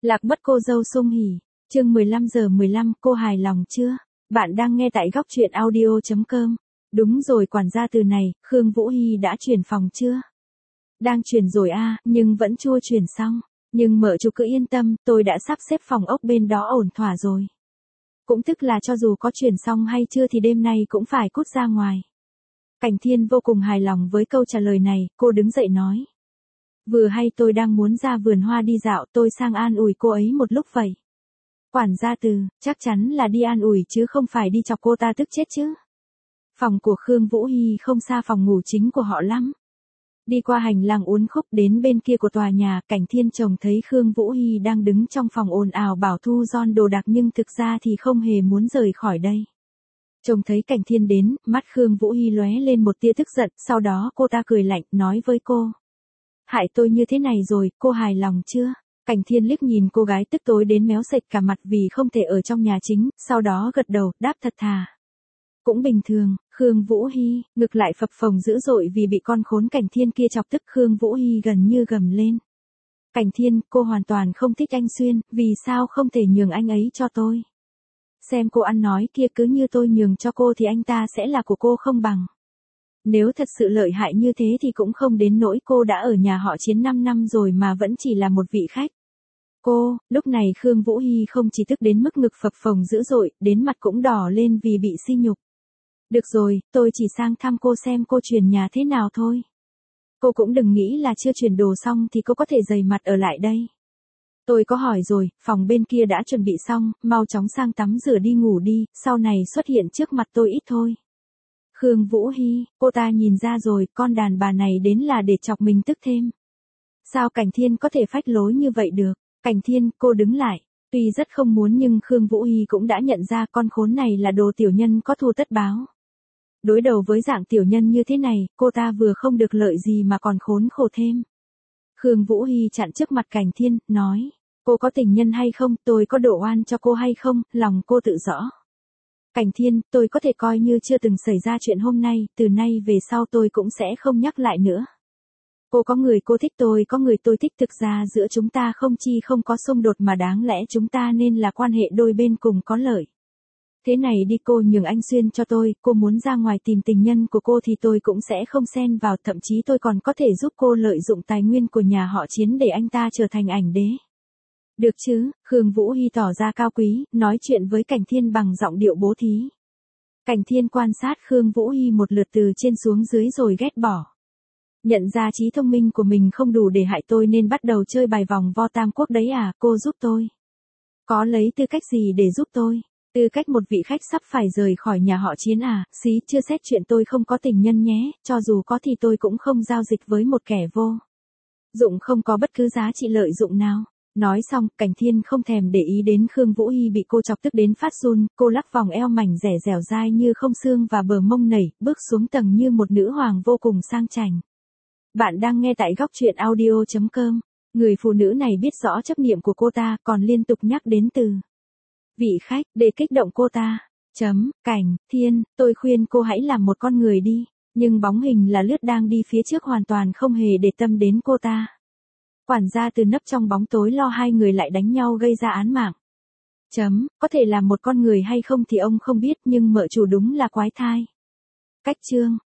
Lạc mất cô dâu Sung Hỉ. Chương 15:15, cô hài lòng chưa? Bạn đang nghe tại góc truyện audio.com. Đúng rồi, quản gia từ này, Khương Vũ Hy đã chuyển phòng chưa? Đang chuyển rồi a, nhưng vẫn chưa chuyển xong. Nhưng mợ chú cứ yên tâm, tôi đã sắp xếp phòng ốc bên đó ổn thỏa rồi. Cũng tức là cho dù có chuyển xong hay chưa thì đêm nay cũng phải cút ra ngoài. Cảnh Thiên vô cùng hài lòng với câu trả lời này, cô đứng dậy nói. Vừa hay tôi đang muốn ra vườn hoa đi dạo, tôi sang an ủi cô ấy một lúc vậy. Quản gia Từ, chắc chắn là đi an ủi chứ không phải đi chọc cô ta tức chết chứ. Phòng của Khương Vũ Hy không xa phòng ngủ chính của họ lắm. Đi qua hành lang uốn khúc đến bên kia của tòa nhà, Cảnh Thiên trông thấy Khương Vũ Hy đang đứng trong phòng ồn ào bảo thu gom đồ đạc nhưng thực ra thì không hề muốn rời khỏi đây. Trông thấy Cảnh Thiên đến, mắt Khương Vũ Hy lóe lên một tia tức giận, sau đó cô ta cười lạnh, nói với cô. Hại tôi như thế này rồi, cô hài lòng chưa? Cảnh Thiên liếc nhìn cô gái tức tối đến méo sệt cả mặt vì không thể ở trong nhà chính, sau đó gật đầu, đáp thật thà. Cũng bình thường, Khương Vũ Hy, ngực lại phập phồng dữ dội vì bị con khốn Cảnh Thiên kia chọc tức. Khương Vũ Hy gần như gầm lên. Cảnh Thiên, cô hoàn toàn không thích anh Xuyên, vì sao không thể nhường anh ấy cho tôi? Xem cô ăn nói kia, cứ như tôi nhường cho cô thì anh ta sẽ là của cô không bằng. Nếu thật sự lợi hại như thế thì cũng không đến nỗi cô đã ở nhà họ Chiến 5 năm rồi mà vẫn chỉ là một vị khách. Cô, lúc này Khương Vũ Hy không chỉ tức đến mức ngực phập phồng dữ dội, đến mặt cũng đỏ lên vì bị sỉ nhục. Được rồi, tôi chỉ sang thăm cô xem cô chuyển nhà thế nào thôi. Cô cũng đừng nghĩ là chưa chuyển đồ xong thì cô có thể dày mặt ở lại đây. Tôi có hỏi rồi, phòng bên kia đã chuẩn bị xong, mau chóng sang tắm rửa đi ngủ đi, sau này xuất hiện trước mặt tôi ít thôi. Khương Vũ Hy, cô ta nhìn ra rồi, con đàn bà này đến là để chọc mình tức thêm. Sao Cảnh Thiên có thể phách lối như vậy được? Cảnh Thiên, cô đứng lại. Tuy rất không muốn nhưng Khương Vũ Hy cũng đã nhận ra con khốn này là đồ tiểu nhân có thù tất báo. Đối đầu với dạng tiểu nhân như thế này, cô ta vừa không được lợi gì mà còn khốn khổ thêm. Khương Vũ Hy chặn trước mặt Cảnh Thiên, nói. Cô có tình nhân hay không, tôi có độ oan cho cô hay không, lòng cô tự rõ. Cảnh Thiên, tôi có thể coi như chưa từng xảy ra chuyện hôm nay, từ nay về sau tôi cũng sẽ không nhắc lại nữa. Cô có người cô thích, tôi có người tôi thích, thực ra giữa chúng ta không có xung đột mà đáng lẽ chúng ta nên là quan hệ đôi bên cùng có lợi. Thế này đi, cô nhường anh Xuyên cho tôi, cô muốn ra ngoài tìm tình nhân của cô thì tôi cũng sẽ không xen vào, thậm chí tôi còn có thể giúp cô lợi dụng tài nguyên của nhà họ Chiến để anh ta trở thành ảnh đế. Được chứ? Khương Vũ Hy tỏ ra cao quý, nói chuyện với Cảnh Thiên bằng giọng điệu bố thí. Cảnh Thiên quan sát Khương Vũ Hy một lượt từ trên xuống dưới rồi ghét bỏ. Nhận ra trí thông minh của mình không đủ để hại tôi nên bắt đầu chơi bài vòng vo tam quốc đấy à, cô giúp tôi. Có lấy tư cách gì để giúp tôi? Tư cách một vị khách sắp phải rời khỏi nhà họ Chiến à, xí, chưa xét chuyện tôi không có tình nhân nhé, cho dù có thì tôi cũng không giao dịch với một kẻ vô dụng không có bất cứ giá trị lợi dụng nào. Nói xong, Cảnh Thiên không thèm để ý đến Khương Vũ Hy bị cô chọc tức đến phát run, cô lắc vòng eo mảnh dẻ dẻo dai như không xương và bờ mông nảy, bước xuống tầng như một nữ hoàng vô cùng sang chảnh. Bạn đang nghe tại góc truyện audio.com. Người phụ nữ này biết rõ chấp niệm của cô ta, còn liên tục nhắc đến từ vị khách, để kích động cô ta. Cảnh Thiên, tôi khuyên cô hãy làm một con người đi, nhưng bóng hình là lướt đang đi phía trước hoàn toàn không hề để tâm đến cô ta. Quản gia Từ nấp trong bóng tối lo hai người lại đánh nhau gây ra án mạng. Có thể làm một con người hay không thì ông không biết nhưng mợ chủ đúng là quái thai. Cách chương